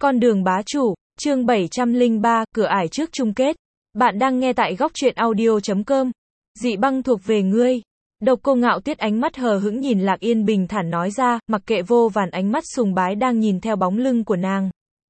Con đường bá chủ, chương 703, cửa ải trước chung kết. Bạn đang nghe tại góc truyện audio.com. Dị băng thuộc về ngươi. Độc Cô Ngạo Tuyết ánh mắt hờ hững nhìn Lạc Yên bình thản nói ra, mặc kệ vô vàn ánh mắt sùng bái đang nhìn theo bóng lưng của nàng.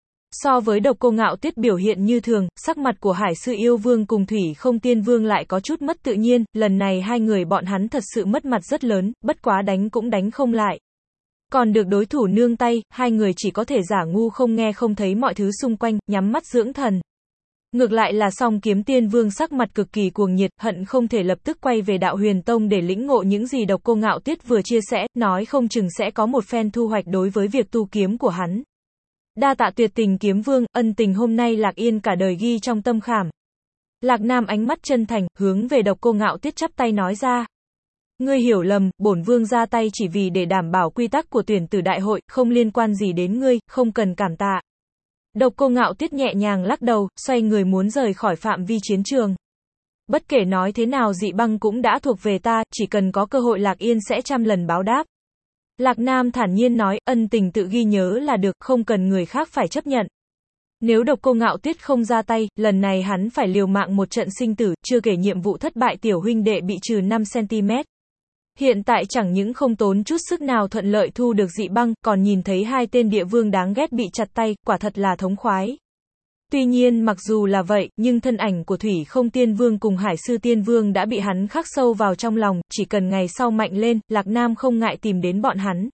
So với Độc Cô Ngạo Tuyết biểu hiện như thường, sắc mặt của Hải Sư Yêu Vương cùng Thủy Không Tiên Vương lại có chút mất tự nhiên, lần này hai người bọn hắn thật sự mất mặt rất lớn, bất quá đánh cũng đánh không lại. Còn được đối thủ nương tay, hai người chỉ có thể giả ngu không nghe không thấy mọi thứ xung quanh, nhắm mắt dưỡng thần. Ngược lại là Song Kiếm Tiên Vương sắc mặt cực kỳ cuồng nhiệt, hận không thể lập tức quay về Đạo Huyền Tông để lĩnh ngộ những gì Độc Cô Ngạo Tuyết vừa chia sẻ, nói không chừng sẽ có một phen thu hoạch đối với việc tu kiếm của hắn. Đa tạ Tuyệt Tình Kiếm Vương, ân tình hôm nay Lạc Yên cả đời ghi trong tâm khảm. Lạc Nam ánh mắt chân thành, hướng về Độc Cô Ngạo Tuyết chắp tay nói ra. Ngươi hiểu lầm, bổn vương ra tay chỉ vì để đảm bảo quy tắc của tuyển tử đại hội, không liên quan gì đến ngươi, không cần cảm tạ. Độc Cô Ngạo Tuyết nhẹ nhàng lắc đầu, xoay người muốn rời khỏi phạm vi chiến trường. Bất kể nói thế nào dị băng cũng đã thuộc về ta, chỉ cần có cơ hội Lạc Yên sẽ trăm lần báo đáp. Lạc Nam thản nhiên nói, ân tình tự ghi nhớ là được, không cần người khác phải chấp nhận. Nếu Độc Cô Ngạo Tuyết không ra tay, lần này hắn phải liều mạng một trận sinh tử, chưa kể nhiệm vụ thất bại tiểu huynh đệ bị trừ 5cm. Hiện tại chẳng những không tốn chút sức nào thuận lợi thu được dị băng, còn nhìn thấy hai tên địa vương đáng ghét bị chặt tay, quả thật là thống khoái. Tuy nhiên mặc dù là vậy, nhưng thân ảnh của Thủy Không Tiên Vương cùng Hải Sư Tiên Vương đã bị hắn khắc sâu vào trong lòng, chỉ cần ngày sau mạnh lên, Lạc Nam không ngại tìm đến bọn hắn.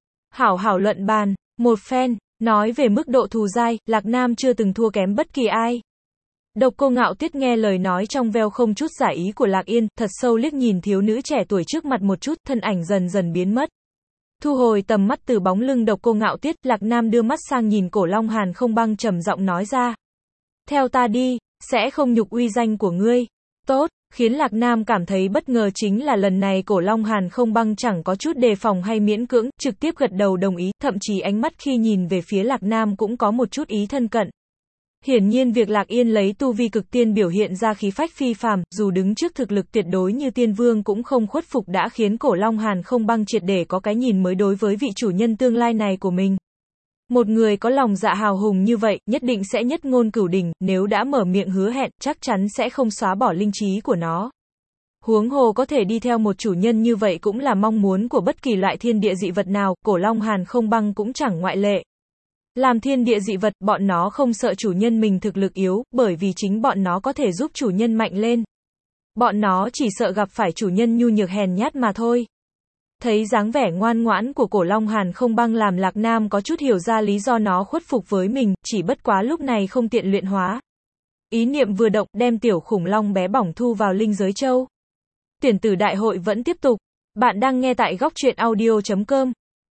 Hảo luận bàn, một phen, nói về mức độ thù dai, Lạc Nam chưa từng thua kém bất kỳ ai. Độc Cô Ngạo Tuyết nghe lời nói trong veo không chút giả ý của Lạc Yên, thật sâu liếc nhìn thiếu nữ trẻ tuổi trước mặt một chút, thân ảnh dần dần biến mất. Thu hồi tầm mắt từ bóng lưng Độc Cô Ngạo Tuyết, Lạc Nam đưa mắt sang nhìn Cổ Long Hàn Không Băng trầm giọng nói ra. Theo ta đi, sẽ không nhục uy danh của ngươi. Tốt, khiến Lạc Nam cảm thấy bất ngờ chính là lần này Cổ Long Hàn Không Băng chẳng có chút đề phòng hay miễn cưỡng, trực tiếp gật đầu đồng ý, thậm chí ánh mắt khi nhìn về phía Lạc Nam cũng có một chút ý thân cận. Hiển nhiên việc Lạc Yên lấy tu vi cực tiên biểu hiện ra khí phách phi phàm, dù đứng trước thực lực tuyệt đối như tiên vương cũng không khuất phục đã khiến Cổ Long Hàn Không Băng triệt để có cái nhìn mới đối với vị chủ nhân tương lai này của mình. Một người có lòng dạ hào hùng như vậy, nhất định sẽ nhất ngôn cửu đỉnh, nếu đã mở miệng hứa hẹn, chắc chắn sẽ không xóa bỏ linh trí của nó. Huống hồ có thể đi theo một chủ nhân như vậy cũng là mong muốn của bất kỳ loại thiên địa dị vật nào, Cổ Long Hàn Không Băng cũng chẳng ngoại lệ. Làm thiên địa dị vật, bọn nó không sợ chủ nhân mình thực lực yếu, bởi vì chính bọn nó có thể giúp chủ nhân mạnh lên. Bọn nó chỉ sợ gặp phải chủ nhân nhu nhược hèn nhát mà thôi. Thấy dáng vẻ ngoan ngoãn của Cổ Long Hàn Không Băng làm Lạc Nam có chút hiểu ra lý do nó khuất phục với mình, chỉ bất quá lúc này không tiện luyện hóa. Ý niệm vừa động, đem tiểu khủng long bé bỏng thu vào linh giới châu. Tuyển tử đại hội vẫn tiếp tục. Bạn đang nghe tại góc truyện audio.com.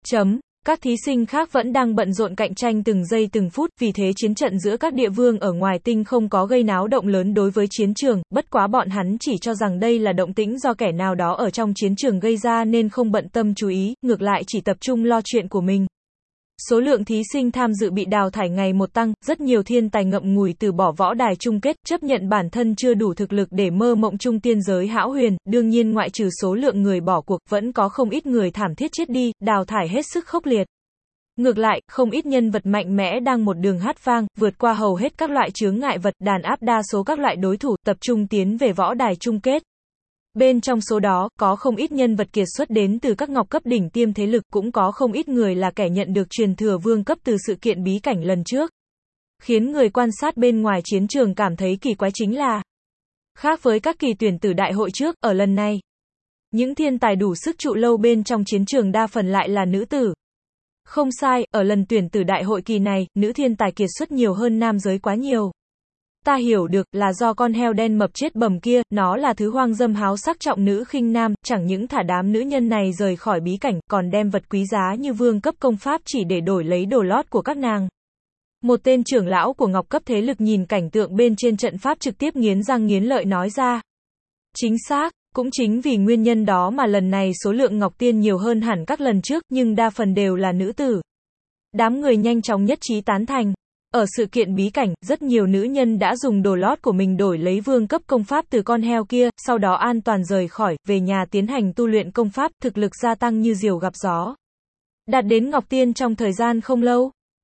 Các thí sinh khác vẫn đang bận rộn cạnh tranh từng giây từng phút, vì thế chiến trận giữa các địa vương ở ngoài tinh không có gây náo động lớn đối với chiến trường, bất quá bọn hắn chỉ cho rằng đây là động tĩnh do kẻ nào đó ở trong chiến trường gây ra nên không bận tâm chú ý, ngược lại chỉ tập trung lo chuyện của mình. Số lượng thí sinh tham dự bị đào thải ngày một tăng, rất nhiều thiên tài ngậm ngùi từ bỏ võ đài chung kết, chấp nhận bản thân chưa đủ thực lực để mơ mộng trung tiên giới hão huyền, đương nhiên ngoại trừ số lượng người bỏ cuộc, vẫn có không ít người thảm thiết chết đi, đào thải hết sức khốc liệt. Ngược lại, không ít nhân vật mạnh mẽ đang một đường hát vang, vượt qua hầu hết các loại chướng ngại vật, đàn áp đa số các loại đối thủ, tập trung tiến về võ đài chung kết. Bên trong số đó, có không ít nhân vật kiệt xuất đến từ các ngọc cấp đỉnh tiêm thế lực, cũng có không ít người là kẻ nhận được truyền thừa vương cấp từ sự kiện bí cảnh lần trước. Khiến người quan sát bên ngoài chiến trường cảm thấy kỳ quái chính là, khác với các kỳ tuyển tử đại hội trước, ở lần này, những thiên tài đủ sức trụ lâu bên trong chiến trường đa phần lại là nữ tử. Không sai, ở lần tuyển tử đại hội kỳ này, nữ thiên tài kiệt xuất nhiều hơn nam giới quá nhiều. Ta hiểu được, là do con heo đen mập chết bầm kia, nó là thứ hoang dâm háo sắc trọng nữ khinh nam, chẳng những thả đám nữ nhân này rời khỏi bí cảnh, còn đem vật quý giá như vương cấp công pháp chỉ để đổi lấy đồ lót của các nàng. Một tên trưởng lão của ngọc cấp thế lực nhìn cảnh tượng bên trên trận pháp trực tiếp nghiến răng nghiến lợi nói ra. Chính xác, cũng chính vì nguyên nhân đó mà lần này số lượng ngọc tiên nhiều hơn hẳn các lần trước, nhưng đa phần đều là nữ tử. Đám người nhanh chóng nhất trí tán thành. Ở sự kiện bí cảnh, rất nhiều nữ nhân đã dùng đồ lót của mình đổi lấy vương cấp công pháp từ con heo kia, sau đó an toàn rời khỏi, về nhà tiến hành tu luyện công pháp, thực lực gia tăng như diều gặp gió. Đạt đến ngọc tiên trong thời gian không lâu.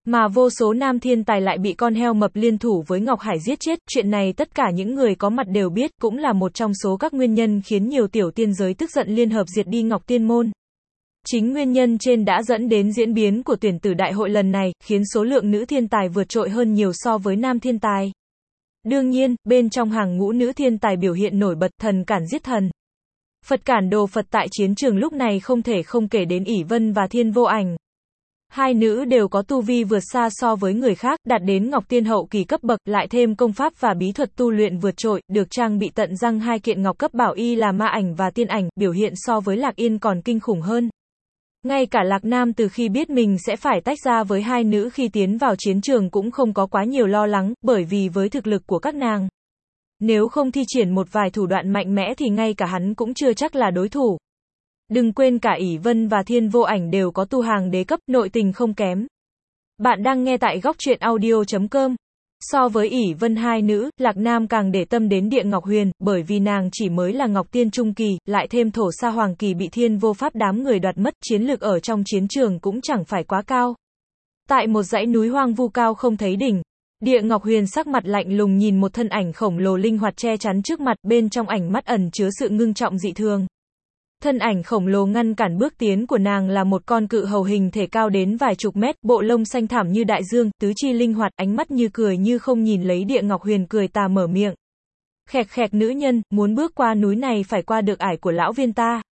Mà vô số nam thiên tài lại bị con heo mập liên thủ với Ngọc Hải giết chết, chuyện này tất cả những người có mặt đều biết, cũng là một trong số các nguyên nhân khiến nhiều tiểu tiên giới tức giận liên hợp diệt đi Ngọc Tiên Môn. Chính nguyên nhân trên đã dẫn đến diễn biến của tuyển tử đại hội lần này, khiến số lượng nữ thiên tài vượt trội hơn nhiều so với nam thiên tài. Đương nhiên, bên trong hàng ngũ nữ thiên tài biểu hiện nổi bật, thần cản giết thần. Phật cản đồ Phật tại chiến trường lúc này không thể không kể đến ỷ Vân và Thiên Vô Ảnh. Hai nữ đều có tu vi vượt xa so với người khác, đạt đến Ngọc Tiên hậu kỳ cấp bậc, lại thêm công pháp và bí thuật tu luyện vượt trội, được trang bị tận răng hai kiện ngọc cấp bảo y là ma ảnh và tiên ảnh, biểu hiện so với Lạc Yên còn kinh khủng hơn. Ngay cả Lạc Nam từ khi biết mình sẽ phải tách ra với hai nữ khi tiến vào chiến trường cũng không có quá nhiều lo lắng, bởi vì với thực lực của các nàng, nếu không thi triển một vài thủ đoạn mạnh mẽ thì ngay cả hắn cũng chưa chắc là đối thủ. Đừng quên cả ỷ Vân và Thiên Vô Ảnh đều có tu hàng đế cấp, nội tình không kém. Bạn đang nghe tại góc truyện audio.com. So với ỷ Vân hai nữ, Lạc Nam càng để tâm đến Địa Ngọc Huyền, bởi vì nàng chỉ mới là Ngọc Tiên Trung Kỳ, lại thêm Thổ Sa Hoàng Kỳ bị Thiên Vô Pháp đám người đoạt mất, chiến lực ở trong chiến trường cũng chẳng phải quá cao. Tại một dãy núi hoang vu cao không thấy đỉnh, Địa Ngọc Huyền sắc mặt lạnh lùng nhìn một thân ảnh khổng lồ linh hoạt che chắn trước mặt, bên trong ảnh mắt ẩn chứa sự ngưng trọng dị thường. Thân ảnh khổng lồ ngăn cản bước tiến của nàng là một con cự hầu hình thể cao đến vài chục mét, bộ lông xanh thẳm như đại dương, tứ chi linh hoạt, ánh mắt như cười như không nhìn lấy Địa Ngọc Huyền cười tà mở miệng. Khẹt khẹt nữ nhân, muốn bước qua núi này phải qua được ải của lão viên ta.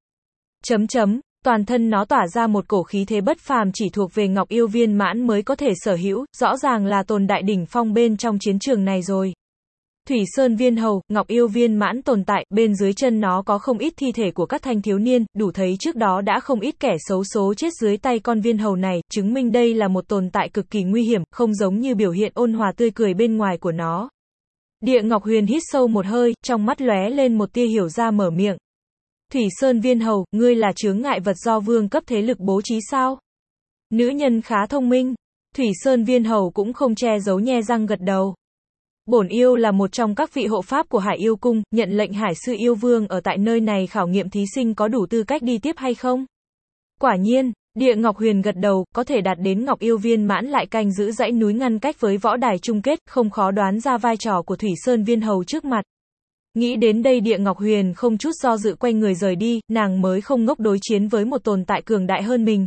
Toàn thân nó tỏa ra một cổ khí thế bất phàm chỉ thuộc về Ngọc Yêu Viên Mãn mới có thể sở hữu, rõ ràng là tồn đại đỉnh phong bên trong chiến trường này rồi. Thủy Sơn Viên Hầu, Ngọc Yêu Viên Mãn tồn tại, bên dưới chân nó có không ít thi thể của các thanh thiếu niên, đủ thấy trước đó đã không ít kẻ xấu số chết dưới tay con viên hầu này, chứng minh đây là một tồn tại cực kỳ nguy hiểm, không giống như biểu hiện ôn hòa tươi cười bên ngoài của nó. Địa Ngọc Huyền hít sâu một hơi, trong mắt lóe lên một tia hiểu ra mở miệng. Thủy Sơn Viên Hầu, ngươi là chướng ngại vật do vương cấp thế lực bố trí sao? Nữ nhân khá thông minh. Thủy Sơn Viên Hầu cũng không che giấu nhe răng gật đầu. Bổn yêu là một trong các vị hộ pháp của Hải Yêu Cung, nhận lệnh Hải Sư Yêu Vương ở tại nơi này khảo nghiệm thí sinh có đủ tư cách đi tiếp hay không? Quả nhiên, Địa Ngọc Huyền gật đầu, có thể đạt đến Ngọc Yêu Viên Mãn lại canh giữ dãy núi ngăn cách với võ đài chung kết, không khó đoán ra vai trò của Thủy Sơn Viên Hầu trước mặt. Nghĩ đến đây Địa Ngọc Huyền không chút do dự quay người rời đi, nàng mới không ngốc đối chiến với một tồn tại cường đại hơn mình.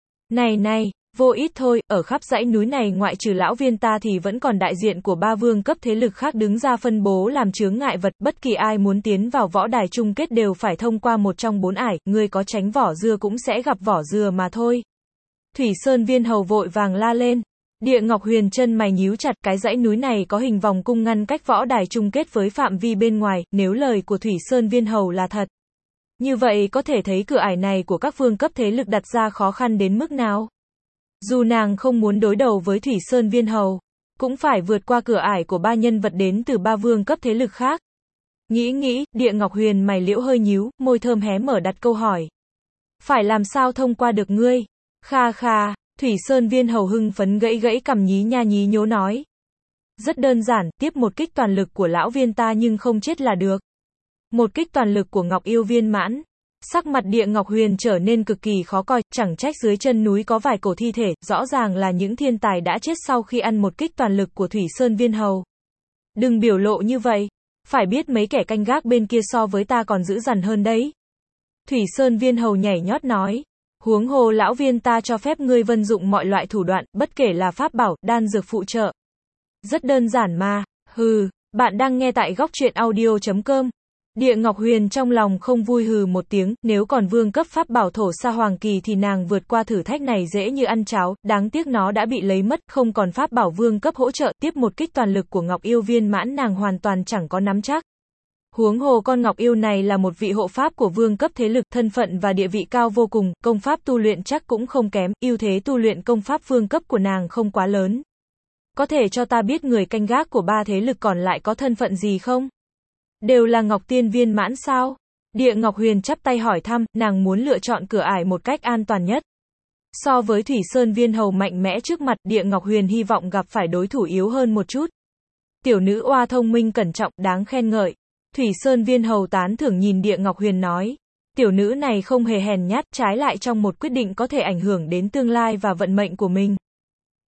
Này, vô ít thôi, ở khắp dãy núi này ngoại trừ lão viên ta thì vẫn còn đại diện của 3 vương cấp thế lực khác đứng ra phân bố làm chướng ngại vật, bất kỳ ai muốn tiến vào võ đài chung kết đều phải thông qua một trong 4 ải, ngươi có tránh vỏ dưa cũng sẽ gặp vỏ dừa mà thôi. Thủy Sơn Viên Hầu vội vàng la lên. Địa Ngọc Huyền chân mày nhíu chặt, cái dãy núi này có hình vòng cung ngăn cách võ đài chung kết với phạm vi bên ngoài, nếu lời của Thủy Sơn Viên Hầu là thật. Như vậy có thể thấy cửa ải này của các vương cấp thế lực đặt ra khó khăn đến mức nào. Dù nàng không muốn đối đầu với Thủy Sơn Viên Hầu, cũng phải vượt qua cửa ải của 3 nhân vật đến từ 3 vương cấp thế lực khác. Nghĩ, Địa Ngọc Huyền mày liễu hơi nhíu, môi thơm hé mở đặt câu hỏi. Phải làm sao thông qua được ngươi? Kha, Thủy Sơn Viên Hầu hưng phấn gãy cằm nhí nha nhí nhố nói. Rất đơn giản, tiếp một kích toàn lực của lão viên ta nhưng không chết là được. Một kích toàn lực của Ngọc Yêu Viên Mãn. Sắc mặt Địa Ngọc Huyền trở nên cực kỳ khó coi, chẳng trách dưới chân núi có vài cổ thi thể, rõ ràng là những thiên tài đã chết sau khi ăn một kích toàn lực của Thủy Sơn Viên Hầu. Đừng biểu lộ như vậy, phải biết mấy kẻ canh gác bên kia so với ta còn dữ dằn hơn đấy. Thủy Sơn Viên Hầu nhảy nhót nói, huống hồ lão viên ta cho phép ngươi vận dụng mọi loại thủ đoạn, bất kể là pháp bảo, đan dược phụ trợ. Rất đơn giản mà, bạn đang nghe tại góc truyện audio.com. Địa Ngọc Huyền trong lòng không vui hừ một tiếng, nếu còn vương cấp pháp bảo Thổ Sa Hoàng Kỳ thì nàng vượt qua thử thách này dễ như ăn cháo, đáng tiếc nó đã bị lấy mất, không còn pháp bảo vương cấp hỗ trợ, tiếp một kích toàn lực của Ngọc Yêu Viên Mãn nàng hoàn toàn chẳng có nắm chắc. Huống hồ con Ngọc Yêu này là một vị hộ pháp của vương cấp thế lực, thân phận và địa vị cao vô cùng, công pháp tu luyện chắc cũng không kém, ưu thế tu luyện công pháp vương cấp của nàng không quá lớn. Có thể cho ta biết người canh gác của 3 thế lực còn lại có thân phận gì không? Đều là Ngọc Tiên Viên Mãn sao? Địa Ngọc Huyền chắp tay hỏi thăm, nàng muốn lựa chọn cửa ải một cách an toàn nhất. So với Thủy Sơn Viên Hầu mạnh mẽ trước mặt, Địa Ngọc Huyền hy vọng gặp phải đối thủ yếu hơn một chút. Tiểu nữ oa thông minh cẩn trọng, đáng khen ngợi. Thủy Sơn Viên Hầu tán thưởng nhìn Địa Ngọc Huyền nói. Tiểu nữ này không hề hèn nhát, trái lại trong một quyết định có thể ảnh hưởng đến tương lai và vận mệnh của mình.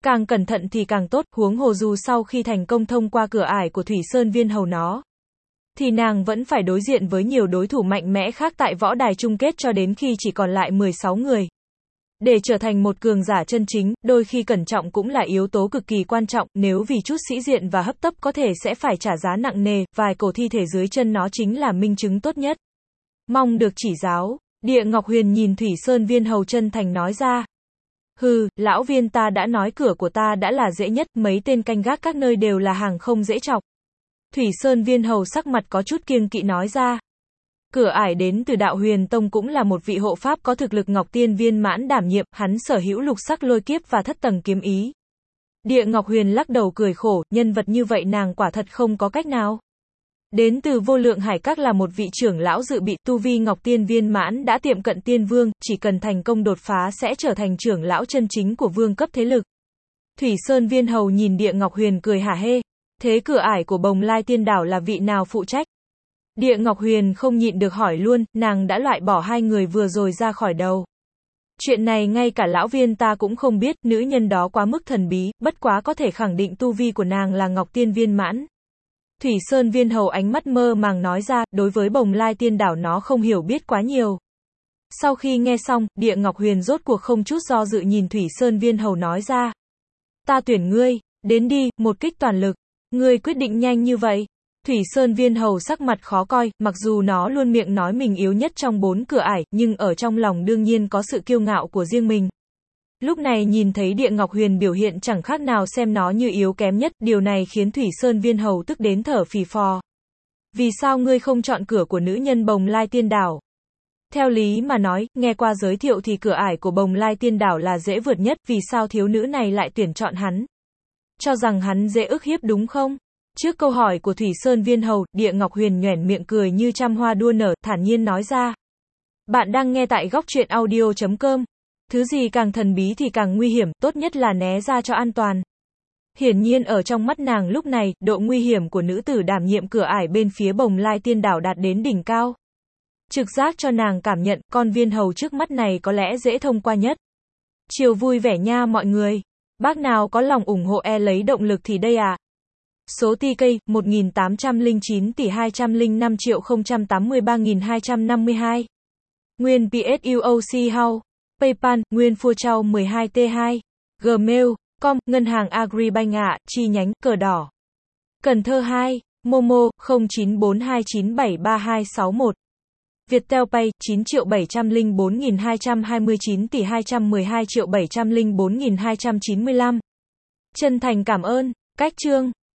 Càng cẩn thận thì càng tốt, huống hồ dù sau khi thành công thông qua cửa ải của Thủy Sơn Viên Hầu nó, thì nàng vẫn phải đối diện với nhiều đối thủ mạnh mẽ khác tại võ đài chung kết cho đến khi chỉ còn lại 16 người. Để trở thành một cường giả chân chính, đôi khi cẩn trọng cũng là yếu tố cực kỳ quan trọng, nếu vì chút sĩ diện và hấp tấp có thể sẽ phải trả giá nặng nề, vài cổ thi thể dưới chân nó chính là minh chứng tốt nhất. Mong được chỉ giáo. Địa Ngọc Huyền nhìn Thủy Sơn Viên Hầu chân thành nói ra. Hừ, lão viên ta đã nói cửa của ta đã là dễ nhất, mấy tên canh gác các nơi đều là hàng không dễ chọc. Thủy Sơn Viên Hầu sắc mặt có chút kiêng kỵ nói ra. Cửa ải đến từ Đạo Huyền Tông cũng là một vị hộ pháp có thực lực Ngọc Tiên viên mãn đảm nhiệm, hắn sở hữu lục sắc lôi kiếp và thất tầng kiếm ý. Địa Ngọc Huyền lắc đầu cười khổ, nhân vật như vậy nàng quả thật không có cách nào. Đến từ Vô Lượng Hải Các là một vị trưởng lão dự bị, tu vi Ngọc Tiên viên mãn đã tiệm cận tiên vương, chỉ cần thành công đột phá sẽ trở thành trưởng lão chân chính của vương cấp thế lực. Thủy Sơn Viên Hầu nhìn Địa Ngọc Huyền cười hả hê. Thế cửa ải của Bồng Lai Tiên Đảo là vị nào phụ trách? Địa Ngọc Huyền không nhịn được hỏi luôn, nàng đã loại bỏ hai người vừa rồi ra khỏi đầu. Chuyện này ngay cả lão viên ta cũng không biết, nữ nhân đó quá mức thần bí, bất quá có thể khẳng định tu vi của nàng là Ngọc Tiên viên mãn. Thủy Sơn Viên Hầu ánh mắt mơ màng nói ra, đối với Bồng Lai Tiên Đảo nó không hiểu biết quá nhiều. Sau khi nghe xong, Địa Ngọc Huyền rốt cuộc không chút do dự nhìn Thủy Sơn Viên Hầu nói ra. Ta tuyển ngươi, đến đi, một kích toàn lực. Ngươi quyết định nhanh như vậy. Thủy Sơn Viên Hầu sắc mặt khó coi, mặc dù nó luôn miệng nói mình yếu nhất trong 4 cửa ải, nhưng ở trong lòng đương nhiên có sự kiêu ngạo của riêng mình. Lúc này nhìn thấy Địa Ngọc Huyền biểu hiện chẳng khác nào xem nó như yếu kém nhất, điều này khiến Thủy Sơn Viên Hầu tức đến thở phì phò. Vì sao ngươi không chọn cửa của nữ nhân Bồng Lai Tiên Đảo? Theo lý mà nói, nghe qua giới thiệu thì cửa ải của Bồng Lai Tiên Đảo là dễ vượt nhất, vì sao thiếu nữ này lại tuyển chọn hắn? Cho rằng hắn dễ ức hiếp đúng không? Trước câu hỏi của Thủy Sơn Viên Hầu, Địa Ngọc Huyền nhoẻn miệng cười như trăm hoa đua nở, thản nhiên nói ra. Bạn đang nghe tại góc truyện audio.com. Thứ gì càng thần bí thì càng nguy hiểm, tốt nhất là né ra cho an toàn. Hiển nhiên ở trong mắt nàng lúc này, độ nguy hiểm của nữ tử đảm nhiệm cửa ải bên phía Bồng Lai Tiên Đảo đạt đến đỉnh cao. Trực giác cho nàng cảm nhận, con viên hầu trước mắt này có lẽ dễ thông qua nhất. Chiều vui vẻ nha mọi người. Bác nào có lòng ủng hộ lấy động lực thì đây à. Số TK 1809 tỷ 205 triệu 083.252. Nguyên PSUOC House. PayPal, Nguyên Phua Châu 12T2. Gmail.com, Ngân hàng Agribank ạ, chi nhánh, cờ đỏ. Cần Thơ 2. Momo, 0942973261. Viettel Pay, 9.704.229 tỷ 212.704.295. Chân thành cảm ơn. Cách chương.